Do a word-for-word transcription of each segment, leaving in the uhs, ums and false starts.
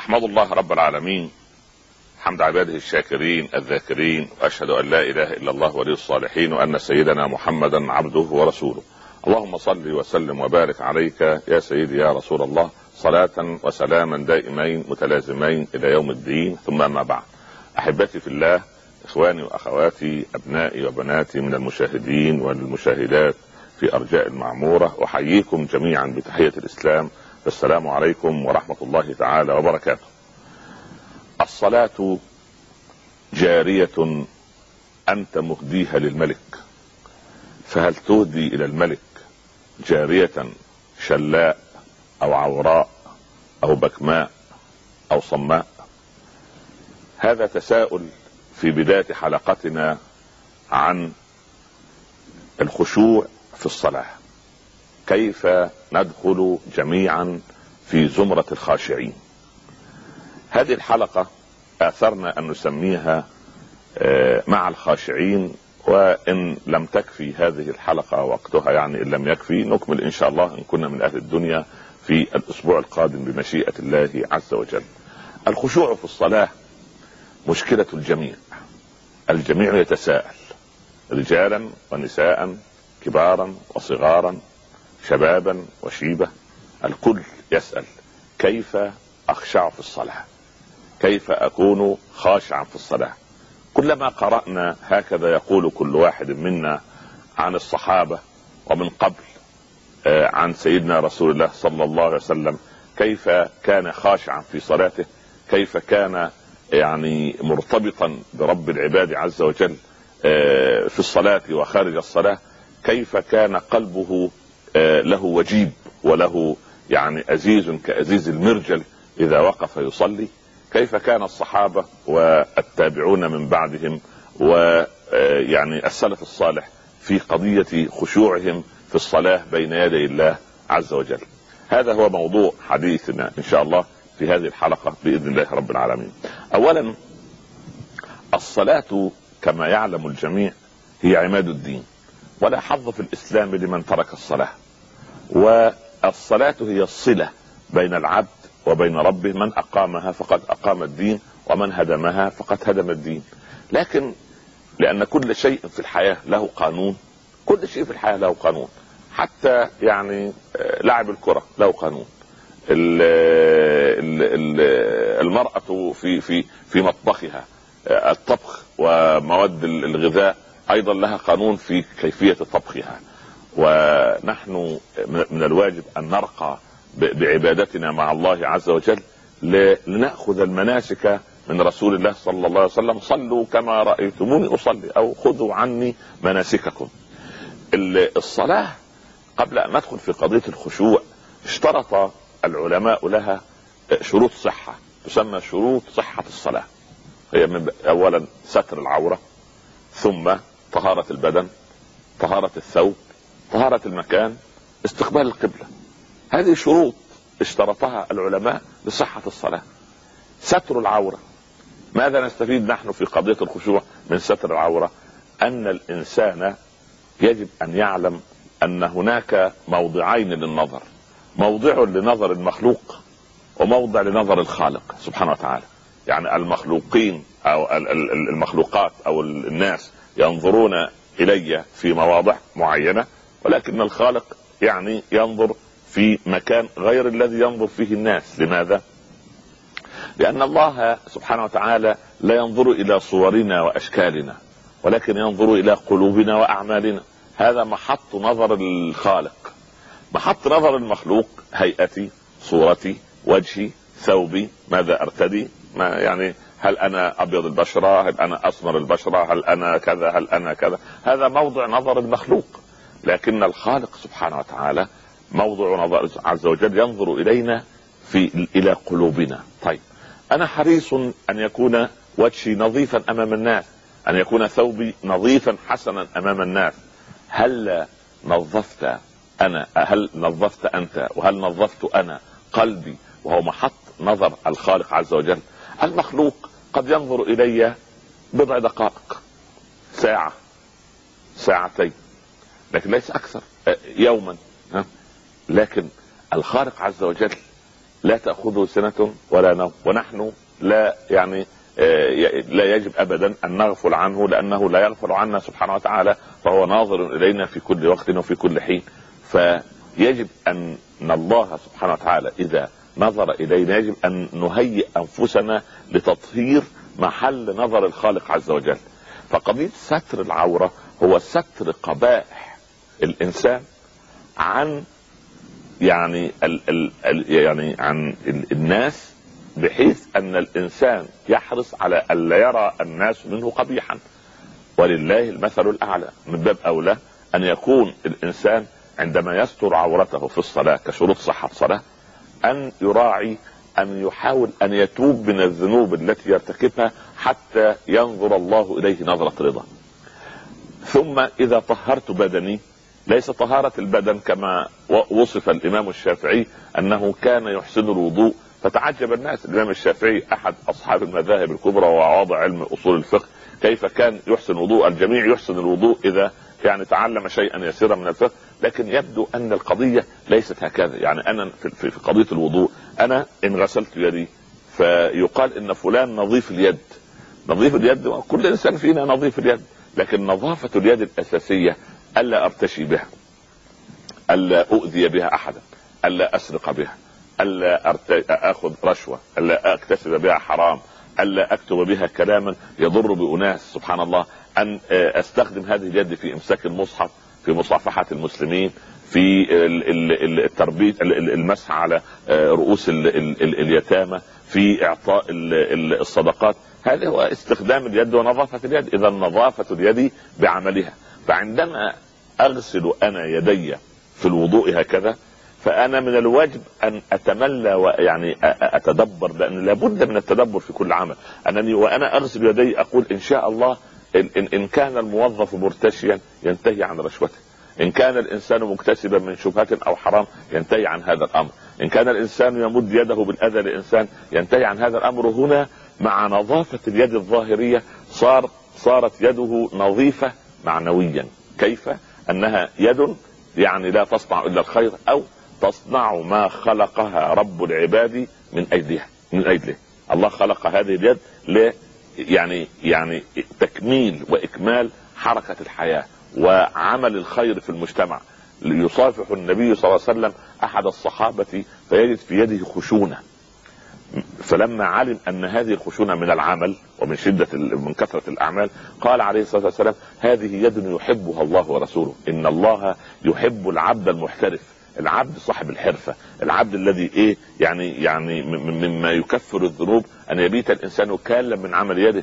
احمد الله رب العالمين حمد عباده الشاكرين الذاكرين، واشهد ان لا اله الا الله ولي الصالحين، وان سيدنا محمدا عبده ورسوله. اللهم صل وسلم وبارك عليك يا سيدي يا رسول الله، صلاة وسلاما دائمين متلازمين الى يوم الدين، ثم ما بعد. احبتي في الله، اخواني واخواتي، ابنائي وبناتي من المشاهدين والمشاهدات في ارجاء المعمورة، احييكم جميعا بتحية الاسلام، السلام عليكم ورحمة الله تعالى وبركاته. الصلاة جارية أنت مهديها للملك، فهل تهدي إلى الملك جارية شلاء أو عوراء أو بكماء أو صماء؟ هذا تساؤل في بداية حلقتنا عن الخشوع في الصلاة، كيف ندخل جميعا في زمرة الخاشعين. هذه الحلقة آثرنا أن نسميها مع الخاشعين، وإن لم تكفي هذه الحلقة وقتها، يعني إن لم يكفي نكمل إن شاء الله إن كنا من أهل الدنيا في الأسبوع القادم بمشيئة الله عز وجل. الخشوع في الصلاة مشكلة الجميع، الجميع يتساءل، رجالا ونساء، كبارا وصغارا، شبابا وشيبة، الكل يسأل كيف أخشع في الصلاة، كيف أكون خاشعا في الصلاة. كلما قرأنا هكذا يقول كل واحد منا عن الصحابة ومن قبل عن سيدنا رسول الله صلى الله عليه وسلم كيف كان خاشعا في صلاته، كيف كان يعني مرتبطا برب العباد عز وجل في الصلاة وخارج الصلاة، كيف كان قلبه له وجيب وله يعني أزيز كأزيز المرجل إذا وقف يصلي، كيف كان الصحابة والتابعون من بعدهم ويعني السلف الصالح في قضية خشوعهم في الصلاة بين يدي الله عز وجل. هذا هو موضوع حديثنا إن شاء الله في هذه الحلقة بإذن الله رب العالمين. أولا، الصلاة كما يعلم الجميع هي عماد الدين، ولا حظ في الإسلام لمن ترك الصلاة، والصلاة هي الصلة بين العبد وبين ربه، من أقامها فقد أقام الدين، ومن هدمها فقد هدم الدين. لكن لأن كل شيء في الحياة له قانون، كل شيء في الحياة له قانون، حتى يعني لعب الكرة له قانون، المرأة في في في مطبخها، الطبخ ومواد الغذاء أيضا لها قانون في كيفية طبخها. ونحن من الواجب أن نرقى بعبادتنا مع الله عز وجل لنأخذ المناسك من رسول الله صلى الله عليه وسلم، صلوا كما رأيتموني أصلي، أو خذوا عني مناسككم. الصلاة قبل أن ندخل في قضية الخشوع اشترط العلماء لها شروط صحة تسمى شروط صحة الصلاة. هي من أولا ستر العورة، ثم طهارة البدن، طهارة الثوب، طهارة المكان، استقبال القبلة. هذه شروط اشترطها العلماء لصحة الصلاة. ستر العورة، ماذا نستفيد نحن في قضية الخشوع من ستر العورة؟ أن الإنسان يجب أن يعلم أن هناك موضعين للنظر، موضع لنظر المخلوق وموضع لنظر الخالق سبحانه وتعالى. يعني المخلوقين أو المخلوقات أو الناس ينظرون إلي في مواضع معينة، ولكن الخالق يعني ينظر في مكان غير الذي ينظر فيه الناس. لماذا؟ لأن الله سبحانه وتعالى لا ينظر إلى صورنا وأشكالنا، ولكن ينظر إلى قلوبنا وأعمالنا. هذا محط نظر الخالق. محط نظر المخلوق هيئتي، صورتي، وجهي، ثوبي، ماذا أرتدي، ما يعني هل أنا أبيض البشرة، هل أنا أسمر البشرة، هل أنا كذا، هل أنا كذا. هذا موضع نظر المخلوق. لكن الخالق سبحانه وتعالى موضوع نظر عز وجل ينظر إلينا في إلى قلوبنا. طيب، أنا حريص أن يكون وجهي نظيفا أمام الناس، أن يكون ثوبي نظيفا حسنا أمام الناس. هل نظفت أنا، هل نظفت أنت، وهل نظفت أنا قلبي، وهو محط نظر الخالق عز وجل؟ المخلوق قد ينظر إلي بضع دقائق، ساعة، ساعتين، لكن ليس أكثر، يوما. لكن الخالق عز وجل لا تأخذه سنة ولا نوم، ونحن لا يعني لا يجب ابدا ان نغفل عنه، لانه لا يغفل عنا سبحانه وتعالى، فهو ناظر الينا في كل وقت وفي كل حين. فيجب ان الله سبحانه وتعالى اذا نظر الينا يجب ان نهيئ انفسنا لتطهير محل نظر الخالق عز وجل. فقضية ستر العورة هو ستر قبائح الانسان عن يعني ال ال ال يعني عن ال الناس، بحيث ان الانسان يحرص على ان لا يرى الناس منه قبيحا، ولله المثل الاعلى. من باب اولى ان يكون الانسان عندما يستر عورته في الصلاة كشروط صحة الصلاة ان يراعي ان يحاول ان يتوب من الذنوب التي يرتكبها حتى ينظر الله اليه نظرة رضا. ثم اذا طهرت بدني، ليس طهارة البدن كما وصف الامام الشافعي انه كان يحسن الوضوء، فتعجب الناس. الامام الشافعي احد اصحاب المذاهب الكبرى وواضع علم اصول الفقه، كيف كان يحسن الوضوء؟ الجميع يحسن الوضوء اذا يعني تعلم شيئا يسيرا من الفقه، لكن يبدو ان القضية ليست هكذا. يعني انا في قضية الوضوء، انا ان غسلت يدي فيقال ان فلان نظيف اليد. نظيف اليد، كل انسان فينا نظيف اليد، لكن نظافة اليد الاساسية الا ارتشي بها، الا اؤذي بها احدا، الا اسرق بها، الا أرت... اخذ رشوة، الا اكتسب بها حرام، الا اكتب بها كلاما يضر باناس. سبحان الله، ان استخدم هذه اليد في امساك المصحف، في مصافحة المسلمين، في التربية، المسح على رؤوس اليتامى، في اعطاء الصدقات. هذا هو استخدام اليد ونظافة اليد. اذا نظافة اليد بعملها. فعندما اغسل انا يدي في الوضوء هكذا، فانا من الواجب ان اتملى ويعني اتدبر، لان لابد من التدبر في كل عمل. انني وانا اغسل يدي اقول ان شاء الله إن, إن كان الموظف مرتشيا ينتهي عن رشوته، إن كان الإنسان مكتسبا من شبهة أو حرام ينتهي عن هذا الأمر، إن كان الإنسان يمد يده بالأذى لإنسان ينتهي عن هذا الأمر. هنا مع نظافة اليد الظاهرية صار صارت يده نظيفة معنويا. كيف؟ أنها يد يعني لا تصنع إلا الخير، أو تصنع ما خلقها رب العباد من أجلها، من أجله. الله خلق هذه اليد ل يعني يعني تكميل واكمال حركة الحياة وعمل الخير في المجتمع. يصافح النبي صلى الله عليه وسلم احد الصحابة فيجد في يده خشونة، فلما علم ان هذه الخشونة من العمل ومن شدة من كثرة الاعمال، قال عليه الصلاة والسلام: هذه يد يحبها الله ورسوله، ان الله يحب العبد المحترف، العبد صاحب الحرفة، العبد الذي ايه يعني يعني مما يكفر الذنوب ان يبيت الانسان كالا من عمل يده.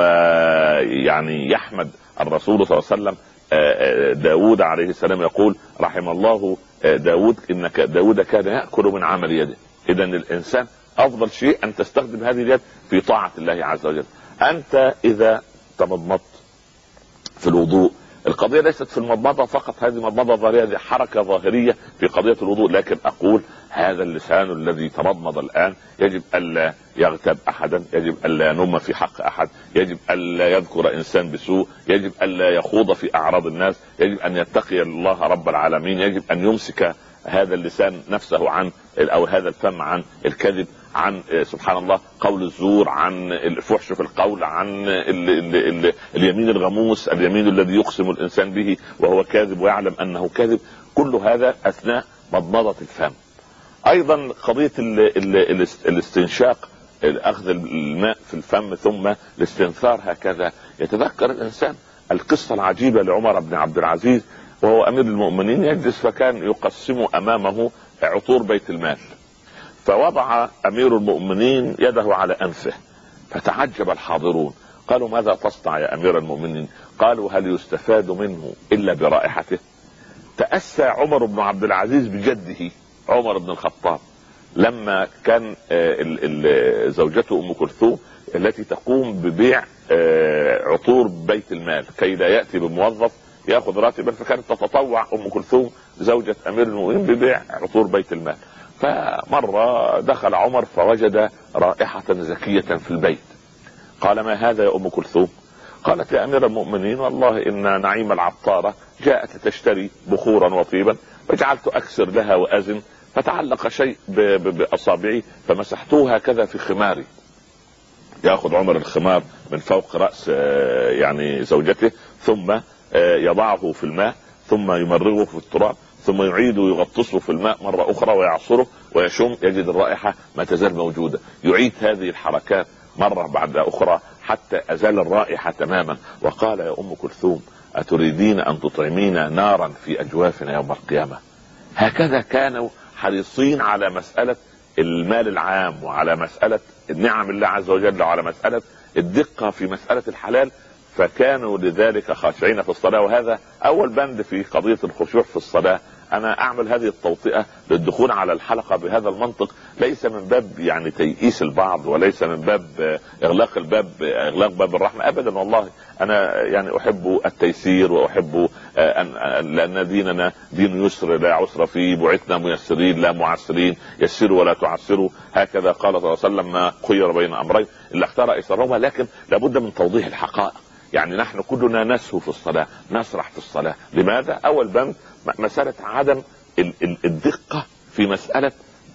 ويعني يحمد الرسول صلى الله عليه وسلم داود عليه السلام يقول: رحم الله داود، انك داود كان يأكل من عمل يده. اذا الانسان افضل شيء ان تستخدم هذه اليد في طاعة الله عز وجل. انت اذا تمضمضت في الوضوء، القضية ليست في المضمضة فقط، هذه مضمضة ظاهرية، هذه حركة ظاهرية في قضية الوضوء. لكن أقول هذا اللسان الذي تمضمض الآن يجب ألا يغتاب أحدا، يجب ألا ينم في حق أحد، يجب ألا يذكر إنسان بسوء، يجب ألا يخوض في أعراض الناس، يجب أن يتقي الله رب العالمين، يجب أن يمسك هذا اللسان نفسه عن أو هذا الفم عن الكذب، عن سبحان الله قول الزور، عن الفحش في القول، عن ال ال ال اليمين الغموس، اليمين الذي يقسم الإنسان به وهو كاذب ويعلم أنه كاذب. كل هذا أثناء مضمضة الفم. أيضا قضية ال ال ال الاستنشاق، أخذ الماء في الفم ثم الاستنثار هكذا. يتذكر الإنسان القصة العجيبة لعمر بن عبد العزيز وهو أمير المؤمنين، يجلس فكان يقسم أمامه عطور بيت المال، فوضع أمير المؤمنين يده على أنفه، فتعجب الحاضرون، قالوا: ماذا تصنع يا أمير المؤمنين؟ قالوا: هل يستفاد منه إلا برائحته؟ تأسى عمر بن عبد العزيز بجده عمر بن الخطاب لما كان زوجته أم كلثوم التي تقوم ببيع عطور بيت المال كي لا يأتي بموظف يأخذ راتبا، فكانت تتطوع أم كلثوم زوجة أمير المؤمنين ببيع عطور بيت المال. فمرة دخل عمر فوجد رائحة زكية في البيت، قال: ما هذا يا أم كلثوم؟ قالت: يا أمير المؤمنين، والله إن نعيم العطارة جاءت لتشتري بخورا وطيبا، فجعلت أكسر لها وأزن، فتعلق شيء باصابعي فمسحته هكذا في خماري. ياخذ عمر الخمار من فوق راس يعني زوجته، ثم يضعه في الماء، ثم يمرغه في التراب، ثم يعيد يغطسه في الماء مرة أخرى ويعصره ويشم، يجد الرائحة ما تزال موجودة. يعيد هذه الحركات مرة بعد أخرى حتى أزال الرائحة تماما. وقال: يا أم كلثوم أتريدين أن تطعمين نارا في أجوافنا يوم القيامة؟ هكذا كانوا حريصين على مسألة المال العام، وعلى مسألة نعم الله عز وجل، وعلى مسألة الدقة في مسألة الحلال، فكانوا لذلك خاشعين في الصلاة. وهذا أول بند في قضية الخشوع في الصلاة. أنا أعمل هذه التوطئة للدخول على الحلقة بهذا المنطق، ليس من باب يعني تيئيس البعض، وليس من باب إغلاق الباب إغلاق باب الرحمة أبدا. والله أنا يعني أحب التيسير، وأحب أن لأن ديننا دين يسر لا عسر فيه، بعثنا ميسرين لا معسرين، يسروا ولا تعسروا. هكذا قال صلى الله عليه وسلم: ما خير بين أمرين إلا اختار أيسرهما. لكن لابد من توضيح الحقائق. يعني نحن كلنا نسهو في الصلاة، نسرح في الصلاة. لماذا؟ أول بند مسألة عدم الدقة في مسألة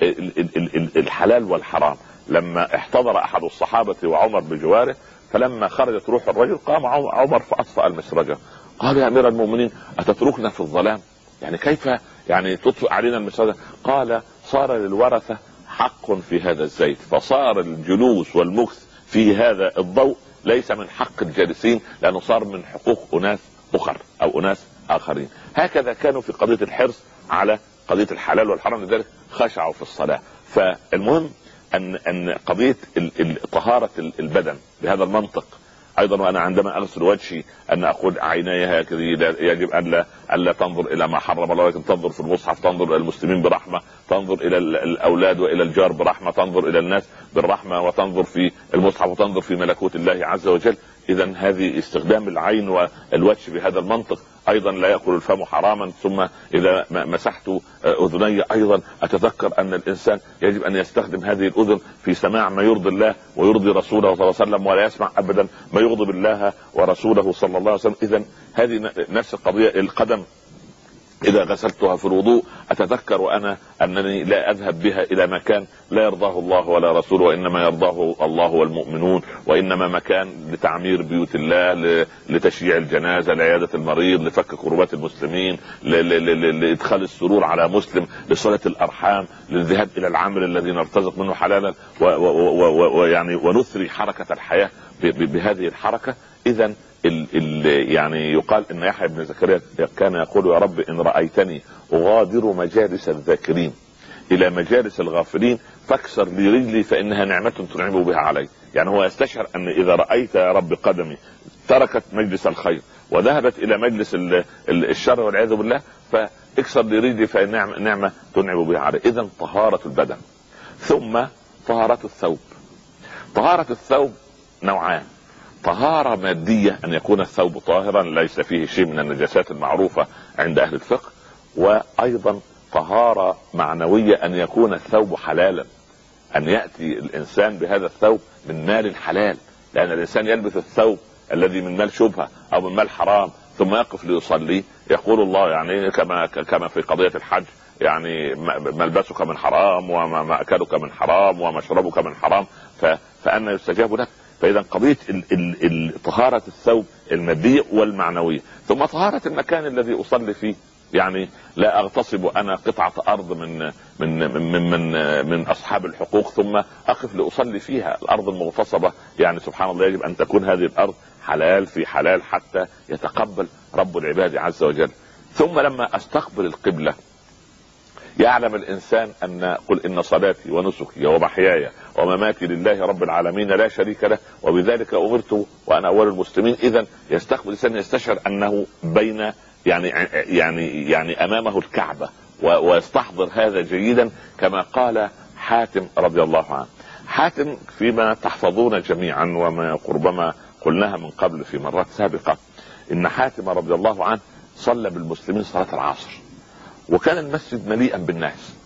الحلال والحرام. لما احتضر أحد الصحابة وعمر بجواره، فلما خرجت روح الرجل قام عمر فأطفأ المسرجة. قال: يا أمير المؤمنين أتتركنا في الظلام؟ يعني كيف يعني تطفئ علينا المسرجة؟ قال: صار للورثة حق في هذا الزيت، فصار الجلوس والمكث في هذا الضوء ليس من حق الجالسين، لأنه صار من حقوق أناس أخر أو أناس آخرين. هكذا كانوا في قضية الحرص على قضية الحلال والحرام، لذلك خشعوا في الصلاة. فالمهم أن أن قضية طهارة البدن بهذا المنطق أيضا. وأنا عندما أغسل وجهي أن أقول عيناي هكذا، يجب أن لا ألا تنظر إلى ما حرم الله، ولكن تنظر في المصحف، تنظر إلى المسلمين برحمة، تنظر إلى الأولاد وإلى الجار برحمة، تنظر إلى الناس بالرحمة، وتنظر في المصحف، وتنظر في ملكوت الله عز وجل. إذا هذه استخدام العين والوجه بهذا المنطق. أيضا لا يأكل الفم حراما. ثم إذا مسحت أذني أيضا أتذكر أن الإنسان يجب أن يستخدم هذه الأذن في سماع ما يرضي الله ويرضي رسوله صلى الله عليه وسلم، ولا يسمع أبدا ما يغضب الله ورسوله صلى الله عليه وسلم. إذا هذه نفس القضية. القدم إذا غسلتها في الوضوء أتذكر وأنا أنني لا أذهب بها إلى مكان لا يرضاه الله ولا رسوله، وإنما يرضاه الله والمؤمنون، وإنما مكان لتعمير بيوت الله، لتشييع الجنازة، لعيادة المريض، لفك كربات المسلمين، لإدخال السرور على مسلم، لصلة الأرحام، للذهاب إلى العمل الذي نرتزق منه حلالا، ويعني ونثري حركة الحياة بهذه الحركة. إذا ال ال يعني يقال ان يحيى بن زكريا كان يقول: يا رب ان رأيتني اغادر مجالس الذاكرين الى مجالس الغافلين فاكسر لي رجلي فانها نعمة تنعم بها علي. يعني هو يستشعر ان اذا رأيت يا رب قدمي تركت مجلس الخير وذهبت الى مجلس الشر والعياذ بالله، فاكسر لي رجلي فإن نعمة تنعم بها علي. اذا طهارة البدن. ثم طهارة الثوب. طهارة الثوب نوعان: طهارة مادية أن يكون الثوب طاهرا ليس فيه شيء من النجاسات المعروفة عند أهل الفقه، وأيضا طهارة معنوية أن يكون الثوب حلالا، أن يأتي الإنسان بهذا الثوب من مال حلال. لأن الإنسان يلبس الثوب الذي من مال شبهة أو من مال حرام ثم يقف ليصلي، يقول الله يعني كما كما في قضية الحج: يعني ملبسك من حرام ومأكلك من حرام ومشربك من حرام، فأنا يستجاب لك. فإذا قضية طهارة الثوب المادية والمعنوية. ثم طهارة المكان الذي أصلي فيه. يعني لا أغتصب أنا قطعة أرض من من من من, من أصحاب الحقوق ثم أقف لأصلي فيها. الأرض المغتصبة يعني سبحان الله يجب أن تكون هذه الأرض حلال في حلال حتى يتقبل رب العباد عز وجل. ثم لما أستقبل القبلة يعلم الإنسان أن قل إن صلاتي ونسكي ومحياي ومماتي لله رب العالمين لا شريك له وبذلك أمرت وأنا أول المسلمين. إذا يستقبل الإنسان يستشعر أنه بين يعني يعني يعني أمامه الكعبة، ويستحضر هذا جيدا كما قال حاتم رضي الله عنه. حاتم فيما تحفظون جميعا وما قربما قلناها من قبل في مرات سابقة، إن حاتم رضي الله عنه صلى بالمسلمين صلاة العصر وكان المسجد مليئا بالناس،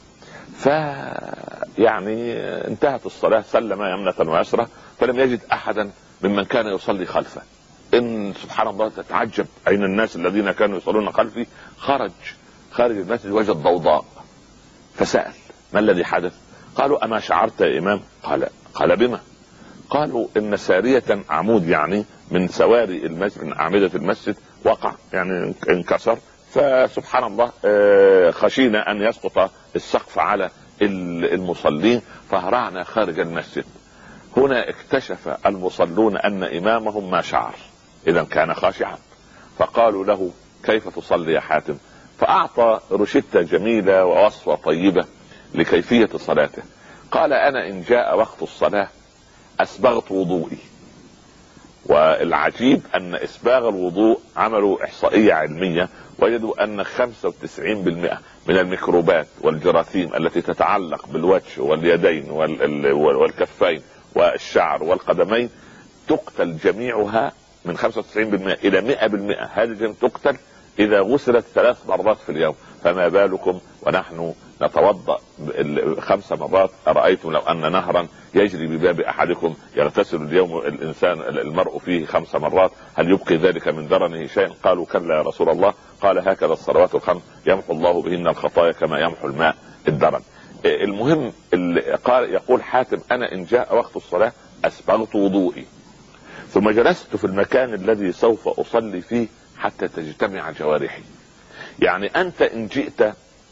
فيعني انتهت الصلاة سلم يمنة ويسرى فلم يجد أحدا ممن كان يصلي خلفه. إن سبحان الله تتعجب أين الناس الذين كانوا يصلون خلفي. خرج خارج المسجد وجد ضوضاء فسأل ما الذي حدث؟ قالوا أما شعرت يا إمام؟ قال قال بما؟ قالوا إن سارية عمود يعني من سواري المسجد، من أعمدة المسجد، وقع يعني انكسر، فسبحان الله خشينا أن يسقط السقف على المصلين فهرعنا خارج المسجد. هنا اكتشف المصلون أن إمامهم ما شعر، إذا كان خاشعا، فقالوا له كيف تصلي يا حاتم؟ فأعطى روشتة جميلة ووصفة طيبة لكيفية صلاته. قال أنا إن جاء وقت الصلاة أسبغت وضوئي. والعجيب أن إسباغ الوضوء عملوا إحصائية علمية وجدوا أن خمسة وتسعين بالمئة من الميكروبات والجراثيم التي تتعلق بالوجه واليدين والكفين والشعر والقدمين تقتل جميعها من خمسة وتسعين بالمئة إلى مئة بالمئة. هذه تقتل إذا غسلت ثلاث مرات في اليوم، فما بالكم ونحن نتوضأ خمس مرات؟ أرأيتم لو أن نهرا يجري بباب أحدكم يغتسل اليوم الإنسان المرء فيه خمس مرات، هل يبقي ذلك من درنه شيء؟ قالوا كلا يا رسول الله. قال هكذا الصلوات الخمس يمحو الله بهن الخطايا كما يمحو الماء الدرن. المهم قال يقول حاتم أنا إن جاء وقت الصلاة أسبغت وضوئي ثم جلست في المكان الذي سوف أصلي فيه حتى تجتمع جوارحي. يعني أنت إن جئت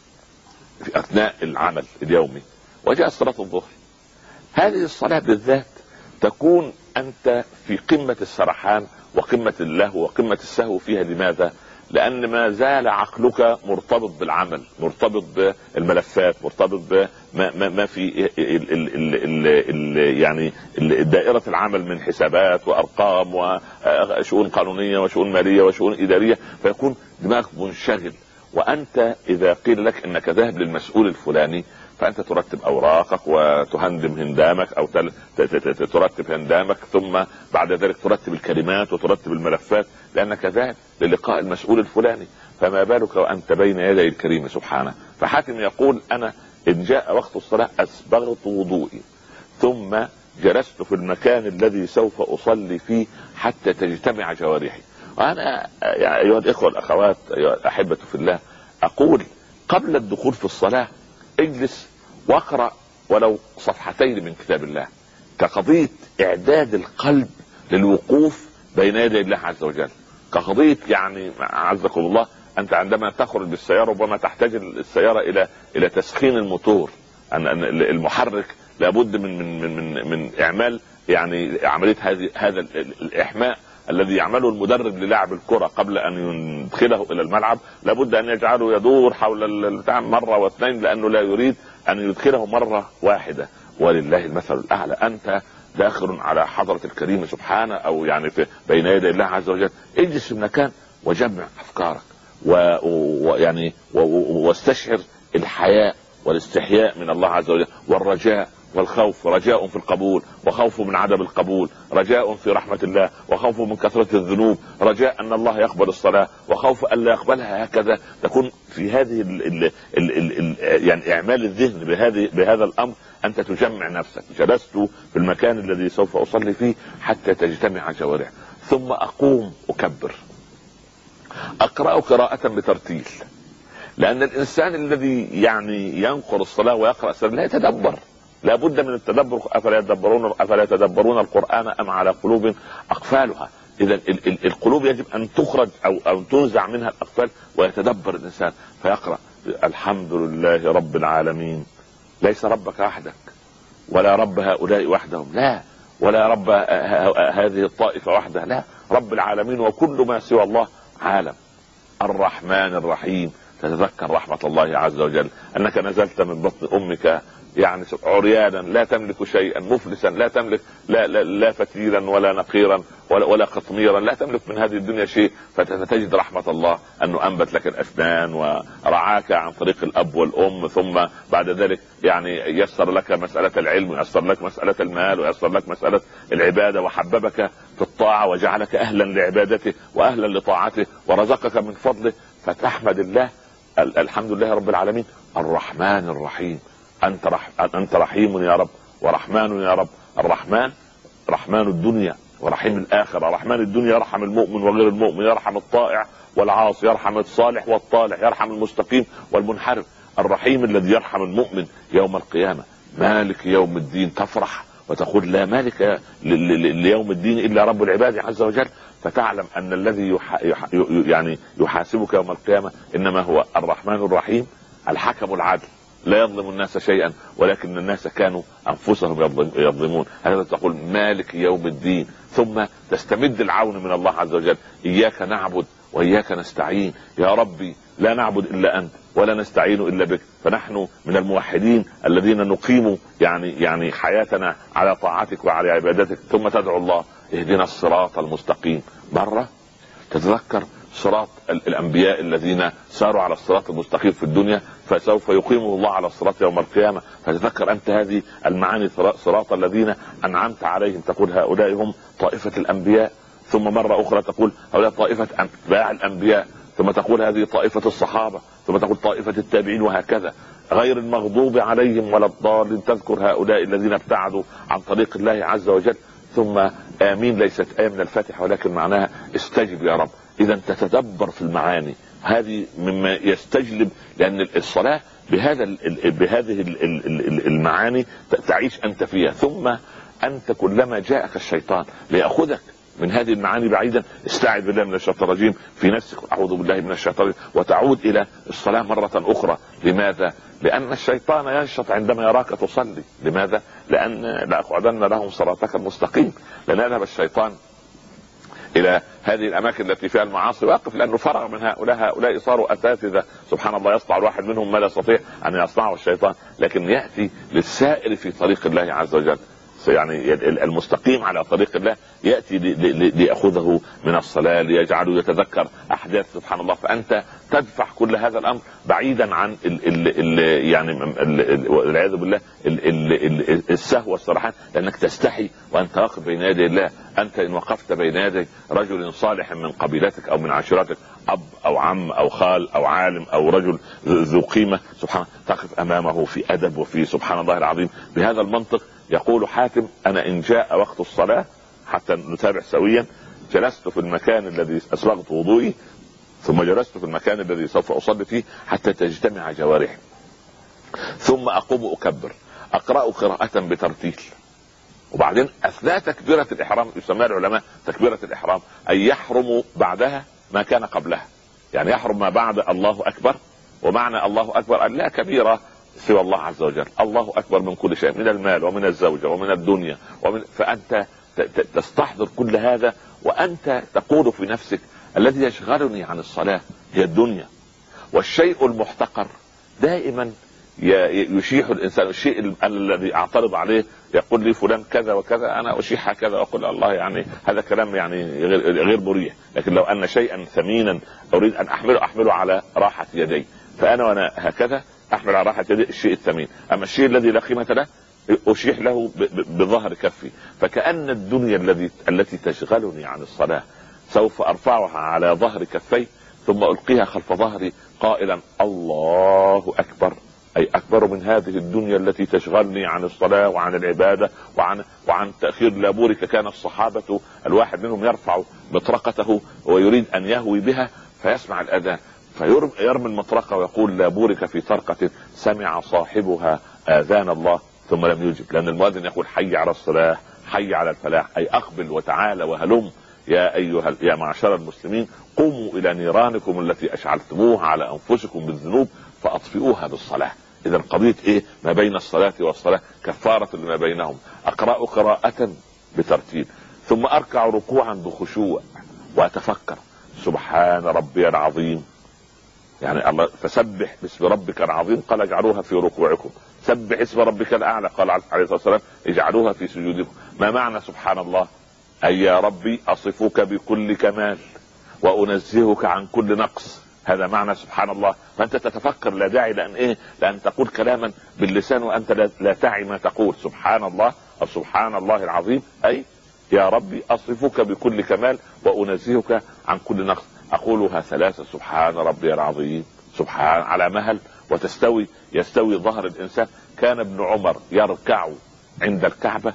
في أثناء العمل اليومي وجاء صلاة الظهر، هذه الصلاة بالذات تكون أنت في قمة السرحان وقمة اللهو وقمة السهو فيها. لماذا؟ لأن ما زال عقلك مرتبط بالعمل، مرتبط بالملفات، مرتبط بما ما ما في ال ال ال ال يعني دائرة العمل من حسابات وأرقام وشؤون قانونية وشؤون مالية وشؤون إدارية، فيكون دماغك منشغل. وأنت إذا قيل لك أنك ذاهب للمسؤول الفلاني فأنت ترتب أوراقك وتهندم هندامك أو ترتب هندامك، ثم بعد ذلك ترتب الكلمات وترتب الملفات لأنك ذاهب للقاء المسؤول الفلاني، فما بالك وأنت بين يدي الكريم سبحانه. فحاتم يقول أنا إن جاء وقت الصلاة أسبغت وضوئي ثم جلست في المكان الذي سوف أصلي فيه حتى تجتمع جوارحي. وأنا يا أيها الإخوة والأخوات أيها الأحبة في الله أقول قبل الدخول في الصلاة اجلس واقرأ ولو صفحتين من كتاب الله كقضية إعداد القلب للوقوف بين يدي الله عز وجل، كقضية يعني عزكم الله أنت عندما تخرج بالسيارة ربما تحتاج السيارة إلى إلى تسخين الموتور، أن المحرك لابد من من من من, من إعمال يعني عملية هذه هذا الإحماء الذي يعمله المدرب للاعب الكرة قبل ان يدخله الى الملعب، لابد ان يجعله يدور حول البتاع مرة واثنين لانه لا يريد ان يدخله مرة واحدة. ولله المثل الاعلى، انت داخل على حضرة الكريم سبحانه او يعني في بين يدي الله عز وجل، اجلس في المكان وجمع افكارك ويعني واستشعر الحياء والاستحياء من الله عز وجل والرجاء والخوف، رجاء في القبول وخوف من عدم القبول، رجاء في رحمة الله وخوف من كثرة الذنوب، رجاء أن الله يقبل الصلاة وخوف أن لا يقبلها. هكذا تكون في هذه ال ال ال ال ال يعني إعمال الذهن بهذه بهذا الأمر. أنت تجمع نفسك. جلست في المكان الذي سوف أصلي فيه حتى تجتمع جوارح ثم أقوم أكبر، أقرأ قراءة بترتيل، لأن الإنسان الذي يعني ينقر الصلاة ويقرأ الصلاة لا يتدبر، لا بد من التدبر. أفلا يتدبرون أفلا يتدبرون القرآن أم على قلوب أقفالها؟ إذا القلوب يجب أن تخرج أو أو تنزع منها الأقفال ويتدبر الإنسان فيقرأ الحمد لله رب العالمين، ليس ربك وحدك ولا رب هؤلاء وحدهم، لا، ولا رب هذه الطائفة وحدها، لا، رب العالمين وكل ما سوى الله عالم. الرحمن الرحيم، تتذكر رحمة الله عز وجل أنك نزلت من بطن أمك يعني عريانا لا تملك شيئا، مفلسا لا تملك لا, لا, لا فتيلا ولا نقيرا ولا, ولا قطميرا، لا تملك من هذه الدنيا شيء، فتجد رحمة الله أنه أنبت لك الأسنان ورعاك عن طريق الأب والأم، ثم بعد ذلك يعني يسر لك مسألة العلم ويسر لك مسألة المال ويسر لك مسألة العبادة وحببك في الطاعة وجعلك أهلا لعبادته وأهلا لطاعته ورزقك من فضله، فتحمد الله. الحمد لله رب العالمين الرحمن الرحيم، أنت, رح... أنت رحيم يا رب ورحمن يا رب. الرحمن رحمن الدنيا ورحيم الآخرة. رحمن الدنيا يرحم المؤمن وغير المؤمن، يرحم الطائع والعاصي، يرحم الصالح والطالح، يرحم المستقيم والمنحرف. الرحيم الذي يرحم المؤمن يوم القيامة. مالك يوم الدين، تفرح وتقول لا مالك ليوم الدين إلا رب العباد عز وجل، فتعلم أن الذي يح... يح... يعني يحاسبك يوم القيامة إنما هو الرحمن الرحيم الحكم العدل، لا يظلم الناس شيئا ولكن الناس كانوا أنفسهم يظلمون. هذا تقول مالك يوم الدين، ثم تستمد العون من الله عز وجل. إياك نعبد وإياك نستعين، يا ربي لا نعبد إلا أنت ولا نستعين إلا بك. فنحن من الموحدين الذين نقيم يعني يعني حياتنا على طاعتك وعلى عبادتك. ثم تدعو الله اهدنا الصراط المستقيم. مرة تتذكر صراط الأنبياء الذين ساروا على الصراط المستقيم في الدنيا، فسوف يقيمه الله على الصراط يوم القيامة. فتذكر أنت هذه المعاني، صراط الذين أنعمت عليهم، تقول هؤلاء هم طائفة الأنبياء. ثم مرة أخرى تقول هؤلاء طائفة أتباع الأنبياء، ثم تقول هذه طائفة الصحابة، ثم تقول طائفة التابعين، وهكذا. غير المغضوب عليهم ولا الضالين، تذكر هؤلاء الذين ابتعدوا عن طريق الله عز وجل. ثم آمين ليست آية من الفاتحة ولكن معناها استجب يا رب. إذا تتدبر في المعاني هذه مما يستجلب، لأن الصلاة بهذا بهذه المعاني تعيش أنت فيها. ثم أنت كلما جاءك الشيطان ليأخذك من هذه المعاني بعيدا، استعذ بالله من الشيطان الرجيم في نفسك، أعوذ بالله من الشيطان الرجيم، وتعود إلى الصلاة مرة أخرى. لماذا؟ لأن الشيطان ينشط عندما يراك تصلي. لماذا؟ لأن لأقعدن لهم صراطك المستقيم. لن يذهب الشيطان إلى هذه الأماكن التي فيها المعاصي واقف، لأنه فرغ من هؤلاء. هؤلاء صاروا أساتذة سبحان الله، يصنع الواحد منهم ما لا يستطيع أن يصنعه الشيطان، لكن يأتي للسائر في طريق الله عز وجل، يعني المستقيم على طريق الله، يأتي ليأخذه من الصلاة ليجعله يتذكر أحداث سبحان الله. فأنت تدفع كل هذا الأمر بعيدا عن ال ال ال يعني والعياذ بالله السهو والسرحان، لأنك تستحي وأنت واقف بين يدي الله. أنت إن وقفت بين يدي رجل صالح من قبيلتك أو من عشيرتك، أب أو عم أو خال أو عالم أو رجل ذو قيمة، سبحان الله تقف أمامه في أدب وفي سبحان الله العظيم. بهذا المنطق يقول حاتم أنا إن جاء وقت الصلاة حتى نتابع سويا، جلست في المكان الذي أسبغت وضوئي، ثم جلست في المكان الذي سوف أصلي فيه حتى تجتمع جوارحي، ثم أقوم أكبر، أقرأ قراءة بترتيل، وبعدين أثناء تكبيرة الإحرام، يسمى العلماء تكبيرة الإحرام، أي يحرم بعدها ما كان قبلها. يعني يحرم ما بعد الله أكبر. ومعنى الله أكبر أن لا كبيرة سوى الله عز وجل، الله أكبر من كل شيء، من المال ومن الزوجة ومن الدنيا ومن، فأنت تستحضر كل هذا وأنت تقول في نفسك الذي يشغلني عن الصلاة هي الدنيا. والشيء المحتقر دائما يشيح الإنسان. الشيء الذي أعترض عليه يقول لي فلان كذا وكذا، أنا أشيح كذا وأقول الله يعني هذا كلام يعني غير, غير مريح. لكن لو أن شيئا ثمينا أريد أن أحمله أحمله على راحة يدي، فأنا وأنا هكذا أحمل على راحة يدي الشيء الثمين. أما الشيء الذي لا قيمة له أشيح له بظهر كفي. فكأن الدنيا الذي التي تشغلني عن الصلاة سوف أرفعها على ظهر كفي ثم ألقيها خلف ظهري قائلا الله أكبر، أي أكبر من هذه الدنيا التي تشغلني عن الصلاة وعن العبادة وعن وعن تأخير لابورك. كان الصحابة الواحد منهم يرفع مطرقته ويريد أن يهوي بها فيسمع الأذان فيرمي المطرقة ويقول لابورك في طرقة سمع صاحبها آذان الله ثم لم يجب، لأن المؤذن يقول حي على الصلاة حي على الفلاح، أي أقبل وتعالى وهلم يا أيها يا معشر المسلمين قوموا إلى نيرانكم التي أشعلتموها على أنفسكم بالذنوب فأطفئوها بالصلاة. إذا قضية إيه؟ ما بين الصلاة والصلاة كفارة لما بينهم. أقرأ قراءة بترتيب ثم أركع ركوعا بخشوع وأتفكر سبحان ربي العظيم، يعني الله فسبح باسم ربك العظيم قال اجعلوها في ركوعكم، سبح اسم ربك الأعلى قال عليه الصلاة والسلام اجعلوها في سجودكم. ما معنى سبحان الله؟ أي يا ربي أصفك بكل كمال وأنزهك عن كل نقص، هذا معنى سبحان الله. فأنت تتفكر، لا داعي لأن إيه لأن تقول كلاما باللسان وأنت لا, لا تعي ما تقول. سبحان الله أو سبحان الله العظيم أي يا ربي أصفك بكل كمال وأنزهك عن كل نقص. أقولها ثلاثة سبحان ربي العظيم سبحان على مهل وتستوي يستوي ظهر الإنسان. كان ابن عمر يركع عند الكعبة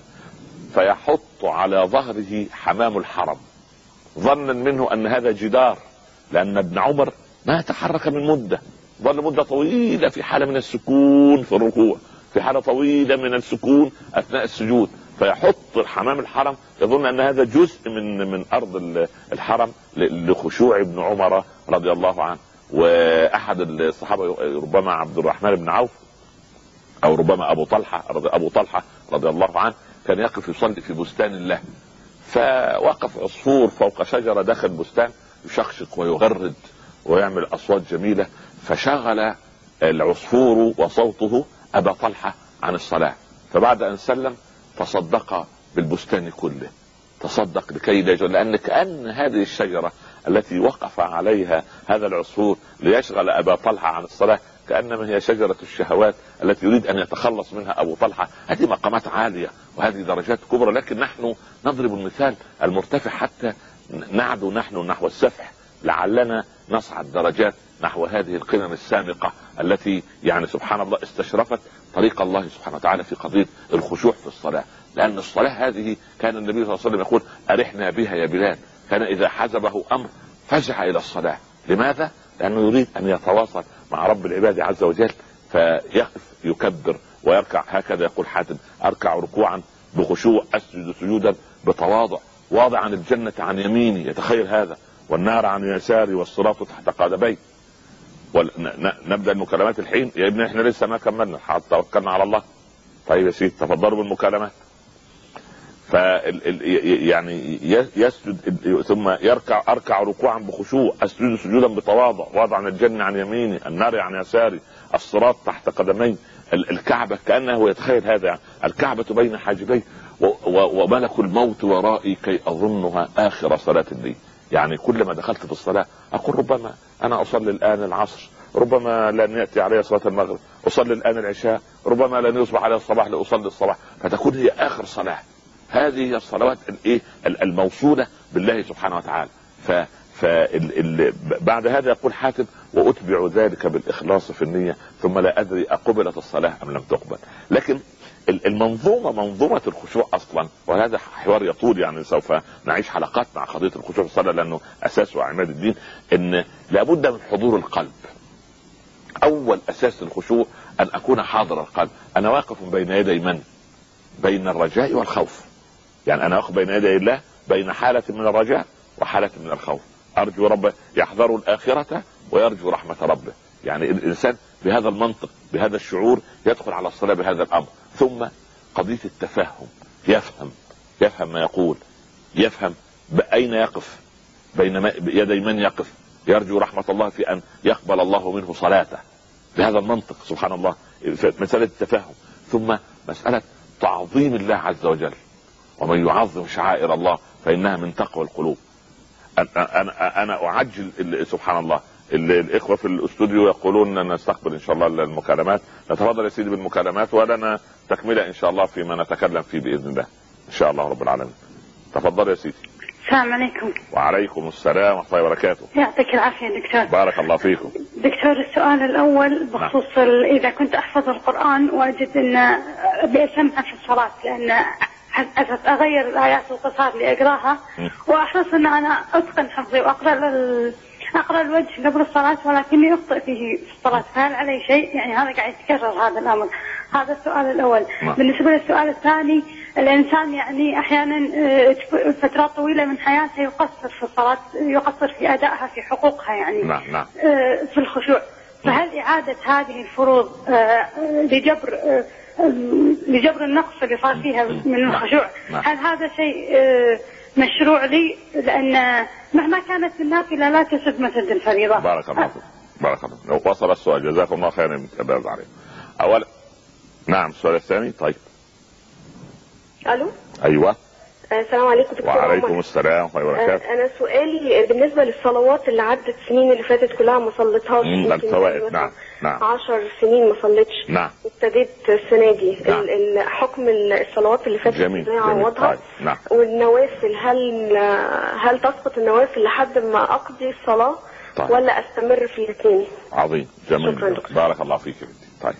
فيحط على ظهره حمام الحرم ظنا منه أن هذا جدار، لأن ابن عمر ما تحرك من مدة ظل مدة طويلة في حالة من السكون في الركوع، في حالة طويلة من السكون أثناء السجود، فيحط حمام الحرم يظن أن هذا جزء من من أرض الحرم لخشوع ابن عمر رضي الله عنه. وأحد الصحابة ربما عبد الرحمن بن عوف أو ربما أبو طلحة أبو طلحة رضي الله عنه كان يقف يصلي في بستان الله، فوقف عصفور فوق شجرة داخل بستان يشقشق ويغرد ويعمل أصوات جميلة، فشغل العصفور وصوته أبا طلحة عن الصلاة، فبعد أن سلم تصدق بالبستان كله، تصدق لكي لا يجوز، لأن كأن هذه الشجرة التي وقف عليها هذا العصفور ليشغل أبا طلحة عن الصلاة كأنما هي شجرة الشهوات التي يريد أن يتخلص منها أبو طلحة. هذه مقامات عالية وهذه درجات كبرى، لكن نحن نضرب المثال المرتفع حتى نعدو نحن نحو السفح، لعلنا نصعد درجات نحو هذه القمم السامقة التي يعني سبحان الله استشرفت طريق الله سبحانه وتعالى في قضية الخشوع في الصلاة. لأن الصلاة هذه كان النبي صلى الله عليه وسلم يقول أرحنا بها يا بلال، كان إذا حزبه أمر فزع إلى الصلاة. لماذا؟ لأنه يريد أن يتواصل مع رب العباد عز وجل، فيقف يكبر ويركع. هكذا يقول حاتم أركع ركوعا بخشوع أسجد سجودا بتواضع، واضعا الجنة عن يميني يتخيل هذا والنار عن يساري والصراط تحت قدمي. نبدأ المكالمات الحين يا ابني، احنا لسه ما كملنا حتى توكلنا على الله. طيب يا سيدي تفضلوا بالمكالمات. ف يعني يسجد ثم يركع أركع ركوعا بخشوع أسجد سجودا بتواضع واضعا الجنة عن يميني النار عن يساري الصراط تحت قدمي. الكعبة كأنه يتخيل هذا، يعني الكعبة بين حاجبي وملك الموت ورائي كي أظنها آخر صلاة لي. يعني كلما دخلت في الصلاة أقول ربما أنا أصلي الآن العصر، ربما لن يأتي علي صلاة المغرب، أصلي الآن العشاء، ربما لن يصبح علي الصباح لأصلي الصباح، فتكون هي آخر صلاة. هذه هي الصلوات الايه الموصولة بالله سبحانه وتعالى. ف بعد هذا يقول حاتم وأتبع ذلك بالإخلاص في النية ثم لا أدري أقبلت الصلاة أم لم تقبل. لكن المنظومة منظومة الخشوع أصلا، وهذا حوار يطول، يعني سوف نعيش حلقات مع قضية الخشوع في الصلاة لأنه أساس وعماد الدين، إن لابد من حضور القلب. أول أساس الخشوع أن أكون حاضر القلب. أنا واقف بين يدي من؟ بين الرجاء والخوف. يعني أنا واقف بين يدي الله بين حالة من الرجاء وحالة من الخوف. أرجو ربه، يحذر الآخرة ويرجو رحمة ربه. يعني الإنسان بهذا المنطق بهذا الشعور يدخل على الصلاة بهذا الأمر. ثم قضية التفهم، يفهم يفهم ما يقول، يفهم بأين يقف، بين يدي من يقف، يرجو رحمة الله في أن يقبل الله منه صلاته بهذا المنطق. سبحان الله، مسألة التفهم. ثم مسألة تعظيم الله عز وجل، ومن يعظم شعائر الله فإنها من تقوى القلوب. أنا, أنا, أنا أعجل سبحان الله. الإخوة في الاستوديو يقولون نستقبل إن شاء الله المكالمات. نتفضل يا سيدي بالمكالمات ولنا تكملة إن شاء الله فيما نتكلم فيه بإذن الله إن شاء الله رب العالمين. تفضل يا سيدي. السلام عليكم. وعليكم السلام ورحمة الله وبركاته. يعطيك العافية دكتور. بارك الله فيكم. دكتور السؤال الأول بخصوص نعم. إذا كنت أحفظ القرآن وأجد أن بأسمعها في الصلاة، لأن أساس أغير الآيات القصار اللي أقراها وأحرص أن أنا أتقن حفظي وأقرأ ال... أقرأ الوجه قبل الصلاة ولكني أخطئ فيه في الصلاة، فهل علي شيء؟ يعني هذا قاعد يتكرر هذا الأمر. هذا السؤال الأول. ما. بالنسبة للسؤال الثاني، الإنسان يعني أحيانا فترات طويلة من حياته يقصر في الصلاة، يقصر في أدائها في حقوقها يعني ما. ما. في الخشوع، فهل إعادة هذه الفروض لجبر لجبر النقص اللي صار فيها من الخشوع، هل هذا شيء مشروع لي؟ لأن مهما كانت النافلة لا تسد مسد الفريضة. بارك الله فيك. بارك الله. لو وصل السؤال جزاكم الله خيرا متابعة عليه. أولا نعم السؤال الثاني. طيب ألو. أيوة. السلام عليكم دكتور. وعليكم السلام ورحمة الله وبركاته. أنا سؤالي بالنسبة للصلوات اللي عدت السنين اللي فاتت كلها ما صليتهاش. الفوائد. نعم نعم. عشر سنين ما صليتش. نعم. ابتديت السنة دي. نعم. حكم الصلوات اللي فاتت جميل. ازاي اعوضها؟ طيب. نعم. والنوافل هل هل تسقط النوافل لحد ما أقضي الصلاة؟ طيب. ولا أستمر في الاثنين؟ عظيم. جميل. بارك الله فيك. طيب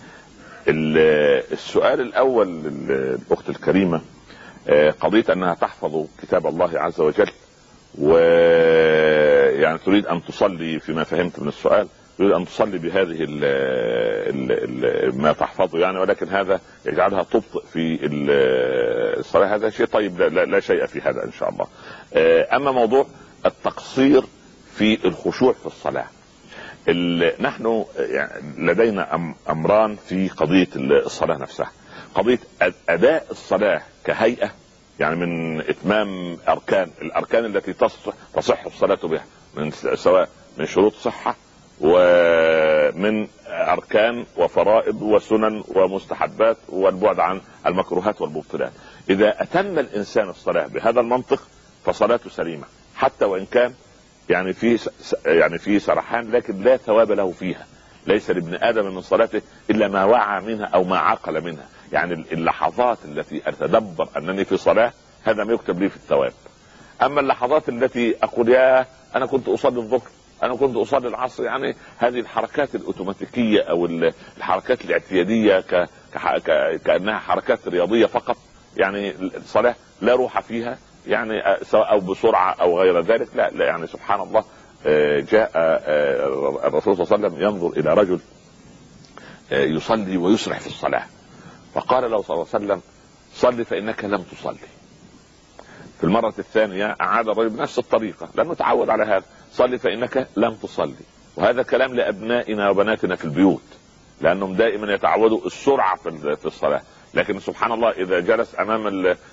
السؤال الأول الأخت الكريمة، قضية أنها تحفظ كتاب الله عز وجل ويعني تريد أن تصلي فيما فهمت من السؤال يريد ان تصلي بهذه ال ال ال ما تحفظه يعني، ولكن هذا يجعلها تبطئ في الصلاه، هذا شيء طيب، لا, لا شيء في هذا ان شاء الله. اما موضوع التقصير في الخشوع في الصلاه، نحن لدينا امران في قضيه الصلاه نفسها. قضيه اداء الصلاه كهيئه، يعني من اتمام اركان الاركان التي تصح تصح الصلاه بها، من سواء من شروط صحه ومن اركان وفرائض وسنن ومستحبات والبعد عن المكروهات والمبطلات. اذا اتم الانسان الصلاه بهذا المنطق فصلاته سليمه، حتى وان كان يعني في يعني في سرحان، لكن لا ثواب له فيها. ليس لابن ادم من صلاته الا ما وعى منها او ما عقل منها. يعني اللحظات التي اتدبر انني في صلاه هذا ما يكتب لي في الثواب. اما اللحظات التي اقول يا انا كنت اصلي الظهر، انا كنت اصلي العصر، يعني هذه الحركات الاوتوماتيكيه او الحركات الاعتياديه ك... ك... كانها حركات رياضيه فقط، يعني الصلاه لا روح فيها، يعني سواء او بسرعه او غير ذلك. لا, لا يعني سبحان الله، جاء الرسول صلى الله عليه وسلم ينظر الى رجل يصلي ويسرح في الصلاه، فقال له صلى الله عليه وسلم صل فانك لم تصلي. في المرة الثانية أعاد الرجل بنفس الطريقة، لم نتعود على هذا، صلي فإنك لم تصلي. وهذا كلام لأبنائنا وبناتنا في البيوت، لأنهم دائما يتعودوا السرعة في الصلاة. لكن سبحان الله إذا جلس أمام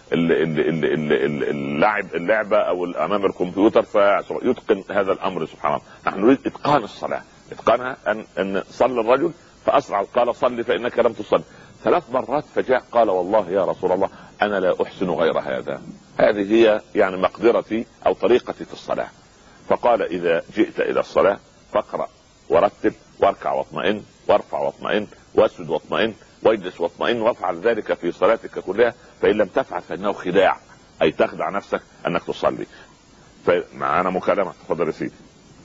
اللعب اللعبة أو أمام الكمبيوتر فيتقن هذا الأمر. سبحان الله، نحن نريد إتقان الصلاة، إتقانها أن أن صلى الرجل فأسرع، قال صلي فإنك لم تصلي ثلاث مرات، فجاء قال والله يا رسول الله أنا لا أحسن غير هذا، هذه هي يعني مقدرتي أو طريقتي في الصلاة. فقال إذا جئت إلى الصلاة فاقرأ ورتب واركع واطمئن وارفع واطمئن واسجد واطمئن واجلس واطمئن، وافعل ذلك في صلاتك كلها، فإن لم تفعل فإنه خداع، أي تخدع نفسك أنك تصلي. فمعانا مكالمة، تفضل يا سيدي،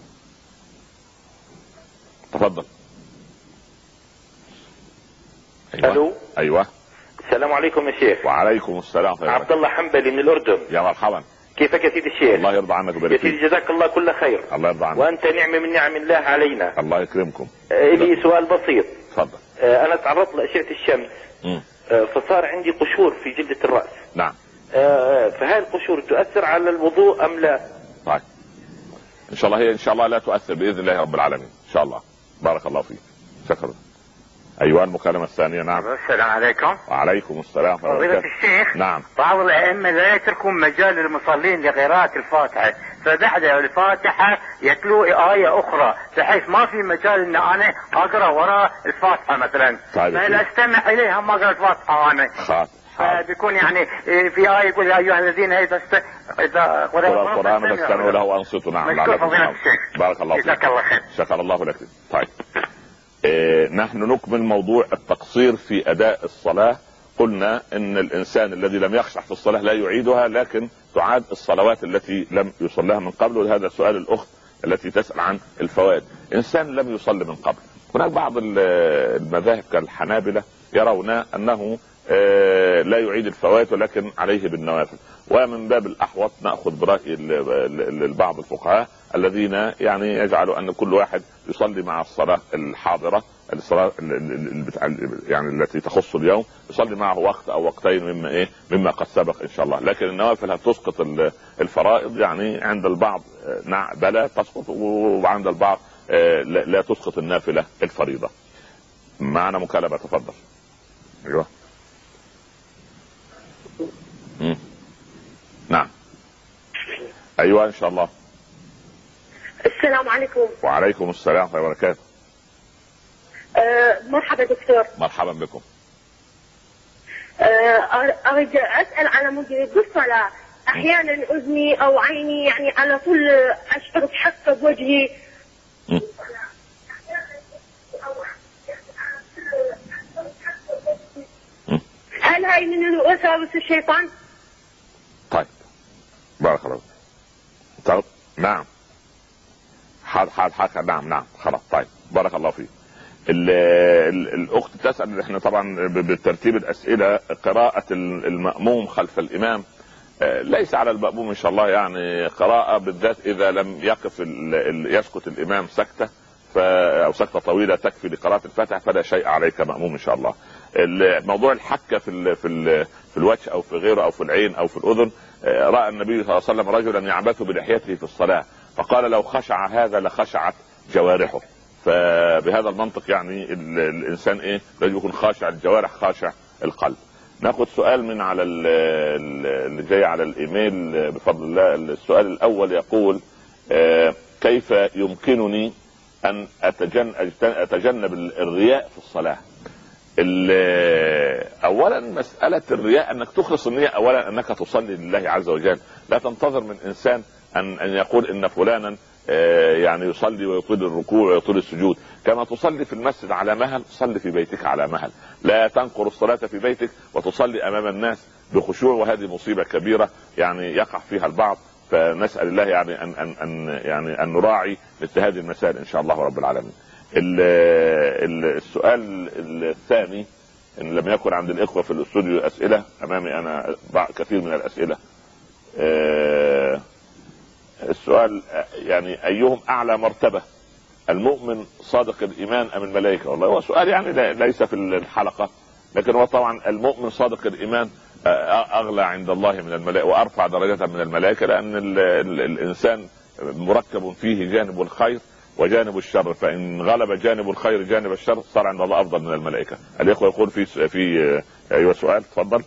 تفضل. أيوة. الو. ايوه. السلام عليكم يا شيخ. وعليكم السلام. عبد الله حنبلي من الاردن. يا مرحبا. كيفك يا سيدي الشيخ؟ الله يرضى عنك ويبارك فيك. يا سيدي جزاك الله كل خير. الله يرضى عنك. وانت نعمه من نعم الله علينا. الله يكرمكم. آه لي سؤال بسيط. تفضل. آه انا تعرضت لاشعه الشمس، آه فصار عندي قشور في جلده الراس. نعم. آه فهذه القشور تؤثر على الوضوء ام لا؟ طيب ان شاء الله هي ان شاء الله لا تؤثر باذن الله رب العالمين ان شاء الله. بارك الله فيك. شكرا. ايوه المكالمه الثانيه. نعم. السلام عليكم. وعليكم السلام. فضيلة الشيخ. نعم. بعض الائمه لا يتركون مجال للمصلين لقراءة الفاتحه، فبعد الفاتحه يتلو ايه اخرى بحيث ما في مجال ان انا اقرا وراء الفاتحه مثلا. طيب. فلا استمع اليها ما اقرا الفاتحه انا. خاطر. فبيكون يعني في آية يقول يا أيها الذين إذا است... إذا قرأ القرآن فاستمعوا له وأنصتوا. نعم. بارك الله فيك. جزاك الله خير. شكر الله لك. طيب إيه نحن نكمل موضوع التقصير في أداء الصلاة. قلنا إن الإنسان الذي لم يخشع في الصلاة لا يعيدها، لكن تعاد الصلوات التي لم يصلها من قبل. وهذا سؤال الأخت التي تسأل عن الفوائد. إنسان لم يصلي من قبل، هناك بعض المذاهب كالحنابلة يرون أنه آه لا يعيد الفوائد ولكن عليه بالنوافل. ومن باب الأحوط نأخذ برأي بعض الفقهاء الذين يعني يجعلوا أن كل واحد يصلي مع الصلاة الحاضرة، الصلاة يعني التي تخص اليوم، يصلي معه وقت أو وقتين مما إيه مما قد سبق إن شاء الله. لكن النوافل هتسقط الفرائض، يعني عند البعض نعم بلا تسقط، وعند البعض آه لا, لا تسقط النافلة الفريضة. معنا مكالمة، تفضل. أيوه. مم. نعم. ايوه ان شاء الله. السلام عليكم. وعليكم السلام ورحمه الله وبركاته. أه مرحبا دكتور. مرحبا بكم. أه اريد اسال على مدة الصلاة. احيانا اذني او عيني يعني على طول اشعر بحكة بوجهي. م. هل هاي من وساوس الشيطان؟ طيب بارك الله. طيب نعم. حاضر حاضر حاضر. نعم نعم خلاص. طيب بارك الله فيك. الاخت تسأل، احنا طبعا بترتيب الاسئلة قراءة المأموم خلف الامام ليس على المأموم ان شاء الله يعني قراءة، بالذات اذا لم يقف يسكت الامام سكتة ف... او سكتة طويلة تكفي لقراءة الفاتحة فلا شيء عليك مأموم ان شاء الله. موضوع الحكة في ال... في ال... في الوجه او في غيره او في العين او في الاذن، رأى النبي صلى الله عليه وسلم رجلا يعبث بلحيته في الصلاة فقال لو خشع هذا لخشعت جوارحه. فبهذا المنطق يعني الانسان ايه لازم يكون خاشع الجوارح خاشع القلب. ناخد سؤال من على اللي جاي على الايميل بفضل الله. السؤال الاول يقول آه كيف يمكنني ان اتجنب الرياء في الصلاة؟ اولا مسألة الرياء انك تخلص النية، اولا انك تصلي لله عز وجل، لا تنتظر من انسان ان ان يقول ان فلانا يعني يصلي ويطيل الركوع ويطيل السجود. كما تصلي في المسجد على مهل صلي في بيتك على مهل، لا تنقر الصلاة في بيتك وتصلي امام الناس بخشوع، وهذه مصيبة كبيرة يعني يقع فيها البعض. فنسأل الله يعني ان ان ان يعني ان نراعي مثل هذه المسائل ان شاء الله رب العالمين. السؤال الثاني، ان لم يكن عند الاخوة في الاستوديو اسئلة، امامي انا كثير من الاسئلة. السؤال يعني ايهم اعلى مرتبة، المؤمن صادق الايمان ام الملائكة؟ والله هو سؤال يعني ليس في الحلقة، لكن هو طبعا المؤمن صادق الايمان اغلى عند الله من الملائكة وارفع درجة من الملائكة، لان ال ال الانسان مركب فيه جانب الخير وجانب الشر، فان غلب جانب الخير جانب الشر صار عند الله افضل من الملائكة. الاخوة يقول في في ايوه سؤال تفضل.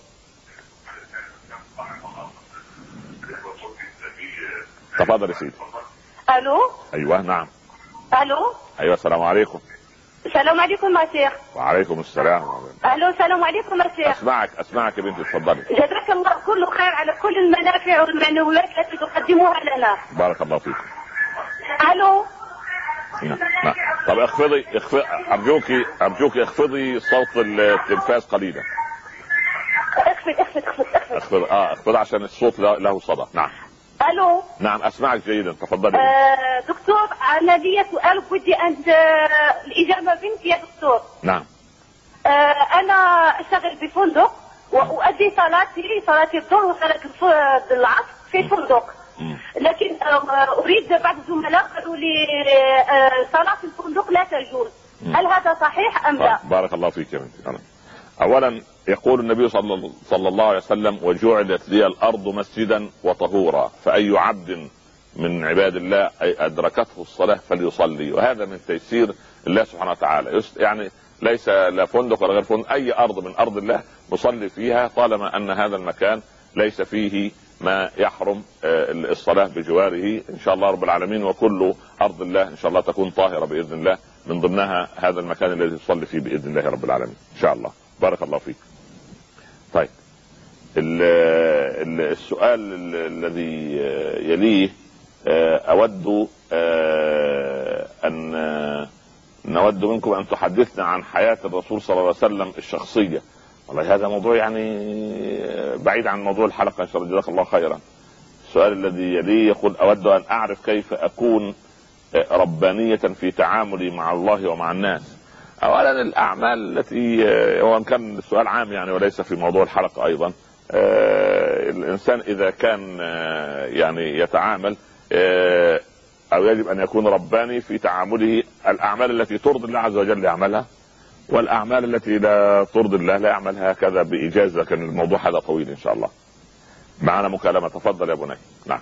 تفضل يا سيدي. الو. ايوه نعم. الو. ايوه السلام عليكم. السلام عليكم يا شيخ. وعليكم السلام. الو السلام عليكم يا شيخ. اسمعك اسمعك يا بنتي تفضلي. جزاك الله كل خير على كل المنافع والمعنويات التي تقدموها لنا. بارك الله فيك. الو. نعم. نعم. طب اخفضي اخفضي ارجوكي ارجوكي اخفضي صوت التلفاز قليلا. اخفض اخفض اخفض اخفض اخفض اه اخفض عشان الصوت له صدى. نعم. الو. نعم اسمعك جيدا تفضلي. آه دكتور انا لي سؤال بدي انت الاجابه بنتي يا دكتور. نعم. آه انا اشتغل بفندق واؤدي صلاتي صلاه الظهر وصلاه العصر في فندق، لكن اريد بعض الزملاء قالوا لي صلاه الفندق لا تجوز، هل هذا صحيح ام لا؟ بارك الله فيك يا بنتي. اولا يقول النبي صلى الله عليه وسلم وجعلت لي الارض مسجدا وطهورا، فاي عبد من عباد الله اي ادركته الصلاه فليصلي، وهذا من تيسير الله سبحانه وتعالى. يعني ليس لا فندق ولا غير فندق، اي ارض من ارض الله نصلي فيها طالما ان هذا المكان ليس فيه ما يحرم الصلاه بجواره ان شاء الله رب العالمين. وكل ارض الله ان شاء الله تكون طاهره باذن الله، من ضمنها هذا المكان الذي تصلي فيه باذن الله رب العالمين ان شاء الله. بارك الله فيك. طيب السؤال الذي يليه، اود ان نود منكم ان تحدثنا عن حياة الرسول صلى الله عليه وسلم الشخصية. والله هذا موضوع يعني بعيد عن موضوع الحلقة ان شاء الله، جزاك الله خيرا. السؤال الذي يليه يقول اود ان اعرف كيف اكون ربانية في تعاملي مع الله ومع الناس. اولا الاعمال التي هو كان السؤال عام يعني وليس في موضوع الحلقة ايضا. الانسان اذا كان يعني يتعامل او يجب ان يكون رباني في تعامله، الاعمال التي ترضي الله عز وجل يعملها، والاعمال التي لا ترضي الله لا يعملها هكذا بايجاز، لكن الموضوع هذا طويل ان شاء الله. معنا مكالمة تفضل يا بني. نعم.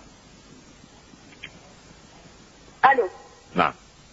الو. نعم.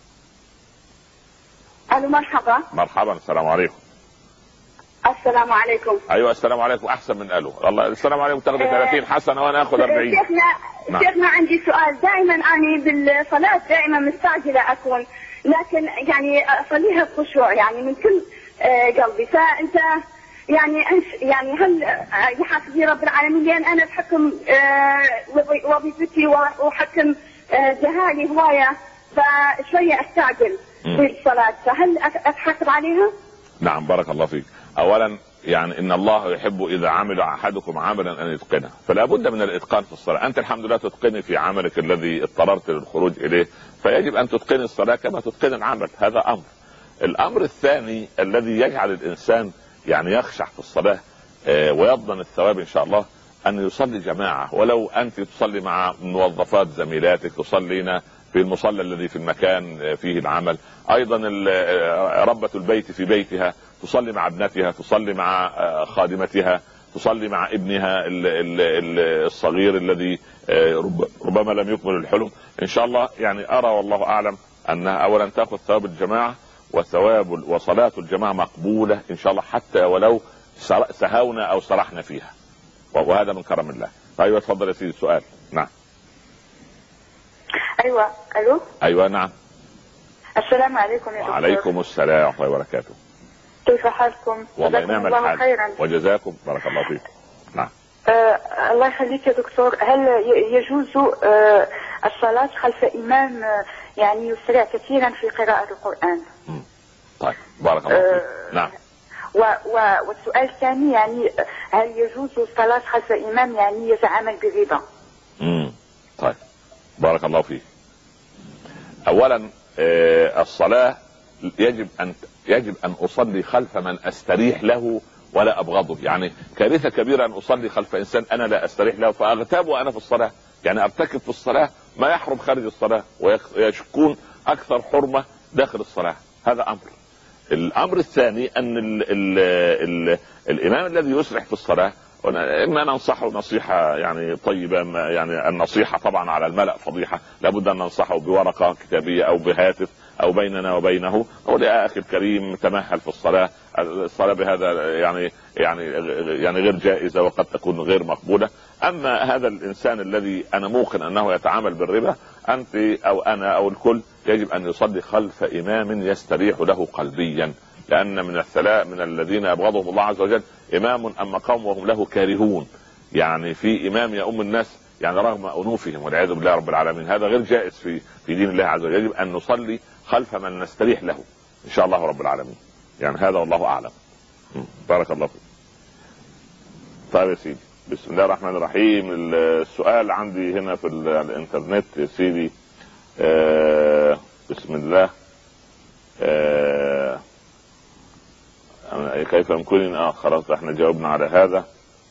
الو مرحبا. مرحبا السلام عليكم. السلام عليكم. ايوه السلام عليكم احسن من الو. الله السلام عليكم تاخذ ثلاثين حسنه وانا اخذ أربعين. شيخنا نعم. شيخنا عندي سؤال، دائما اني بالصلاه دائما مستعجله اكون، لكن يعني اصليها بخشوع يعني من كل قلبي، فانت يعني انت يعني هل يحاسبني رب العالمين لان انا اتحكم وظيفتي واحكم جهالي هوايه، فشويه استعجل في الصلاه، فهل اتحاسب عليها؟ نعم بارك الله فيك. اولا يعني ان الله يحب اذا عمل احدكم عملا ان يتقنه، فلا بد من الاتقان في الصلاه. انت الحمد لله تتقني في عملك الذي اضطررت للخروج اليه، فيجب ان تتقني الصلاه كما تتقن العمل، هذا امر. الامر الثاني الذي يجعل الانسان يعني يخشع في الصلاه ويضمن الثواب ان شاء الله، ان يصلي جماعه، ولو انت تصلي مع موظفات زميلاتك، تصلين في المصلى الذي في المكان فيه العمل. ايضا ربة البيت في بيتها تصلي مع ابنتها، تصلي مع خادمتها، تصلي مع ابنها الصغير الذي ربما لم يكمل الحلم. ان شاء الله يعني ارى والله اعلم انها اولا تاخذ ثواب الجماعه، وثواب وصلاة الجماعة مقبولة ان شاء الله حتى ولو سهونا او سرحنا فيها، وهذا من كرم الله. ايوه اتفضل يا سيدي السؤال. نعم. ايوه الو. ايوه نعم. السلام عليكم يا دكتور. وعليكم السلام ورحمة الله وبركاته. كيف حالكم؟ والله نعم الحال خيرا. وجزاكم بارك الله فيكم. نعم. آه الله يخليك يا دكتور، هل يجوز آه الصلاة خلف إمام آه يعني يسرع كثيرا في قراءة القرآن؟ م. طيب بارك الله فيك. آه نعم. و و والسؤال الثاني يعني هل يجوز الصلاة خلف إمام يعني يتعامل بالربا؟ امم طيب بارك الله فيك. اولا آه الصلاة يجب ان يجب ان اصلي خلف من استريح له ولا ابغضه. يعني كارثة كبيرة ان اصلي خلف انسان انا لا استريح له فاغتاب وانا في الصلاة، يعني ارتكب في الصلاة ما يحرم خارج الصلاة ويكون اكثر حرمة داخل الصلاة. هذا امر. الامر الثاني ان ال ال ال الامام الذي يسرح في الصلاة اما ننصحه نصيحة يعني طيبة، يعني النصيحة طبعا على الملأ فضيحة، لابد ان ننصحه بورقة كتابية او بهاتف او بيننا وبينه، نقول يا اخي الكريم تمهل في الصلاة، الصلاة بهذا يعني يعني يعني غير جائزة وقد تكون غير مقبولة. اما هذا الانسان الذي انا موقن انه يتعامل بالربا، انت او انا او الكل يجب ان يصلي خلف امام يستريح له قلبيا، لان من الثلاء من الذين يبغضهم الله عز وجل امام اما قوم وهم له كارهون. يعني في امام يؤم الناس يعني رغم انوفهم والعياذ بالله رب العالمين، هذا غير جائز في في دين الله عز وجل. يجب ان نصلي خلف من نستريح له ان شاء الله رب العالمين. يعني هذا والله اعلم. بارك الله فيك. طيب يا سيدي بسم الله الرحمن الرحيم. السؤال عندي هنا في الانترنت يا سيدي. آه بسم الله. آه كيف يمكن اه خلاص احنا جاوبنا على هذا.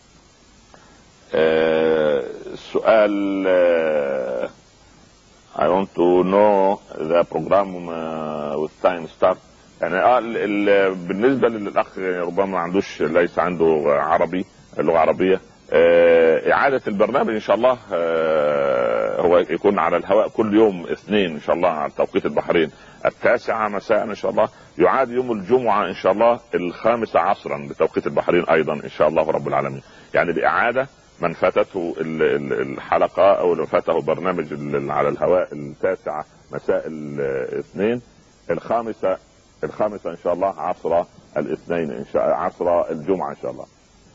آه السؤال آه I want to know the program uh, with time start. يعني اه ال ال بالنسبه للاخ ربما ما عندوش ليس عنده عربي اللغه عربيه، آه اعاده البرنامج ان شاء الله آه هو يكون على الهواء كل يوم اثنين ان شاء الله على توقيت البحرين التاسعه مساء ان شاء الله، يعاد يوم الجمعه ان شاء الله الخامسه عصرا بتوقيت البحرين ايضا ان شاء الله رب العالمين. يعني الاعاده من فاتته الحلقه او من فاته برنامج على الهواء التاسعه مساء الاثنين، الخامسه الخامسه ان شاء الله عصر الاثنين ان شاء عصر الجمعه ان شاء الله.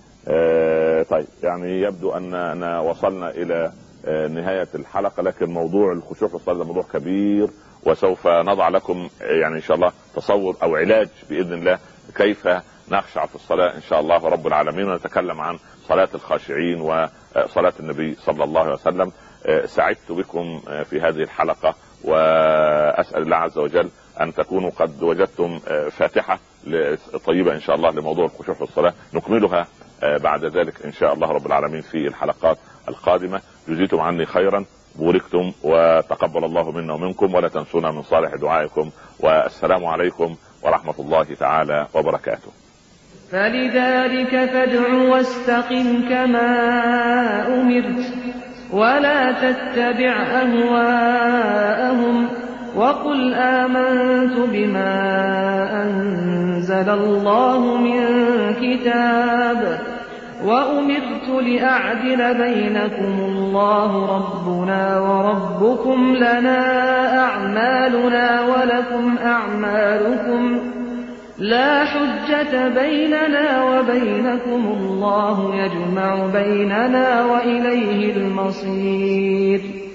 آه طيب يعني يبدو اننا وصلنا الى آه نهايه الحلقه، لكن موضوع الخشوع في الصلاه موضوع كبير، وسوف نضع لكم يعني ان شاء الله تصور او علاج باذن الله كيف نخشع في الصلاه ان شاء الله رب العالمين، ونتكلم عن صلاه الخاشعين وصلاه النبي صلى الله عليه وسلم. آه سعدت بكم آه في هذه الحلقه، واسال الله عز وجل ان تكونوا قد وجدتم آه فاتحه طيبه ان شاء الله لموضوع الخشوع في الصلاه، نكملها آه بعد ذلك ان شاء الله رب العالمين في الحلقات القادمه. جزيتم عني خيرا، بوركتم، وتقبل الله منا ومنكم، ولا تنسونا من صالح دعائكم، والسلام عليكم ورحمه الله تعالى وبركاته. فلذلك فادع واستقم كما أمرت ولا تتبع أهواءهم وقل آمنت بما أنزل الله من كتاب وأمرت لأعدل بينكم الله ربنا وربكم لنا أعمالنا ولكم أعمالكم لا حجة بيننا وبينكم الله يجمع بيننا وإليه المصير.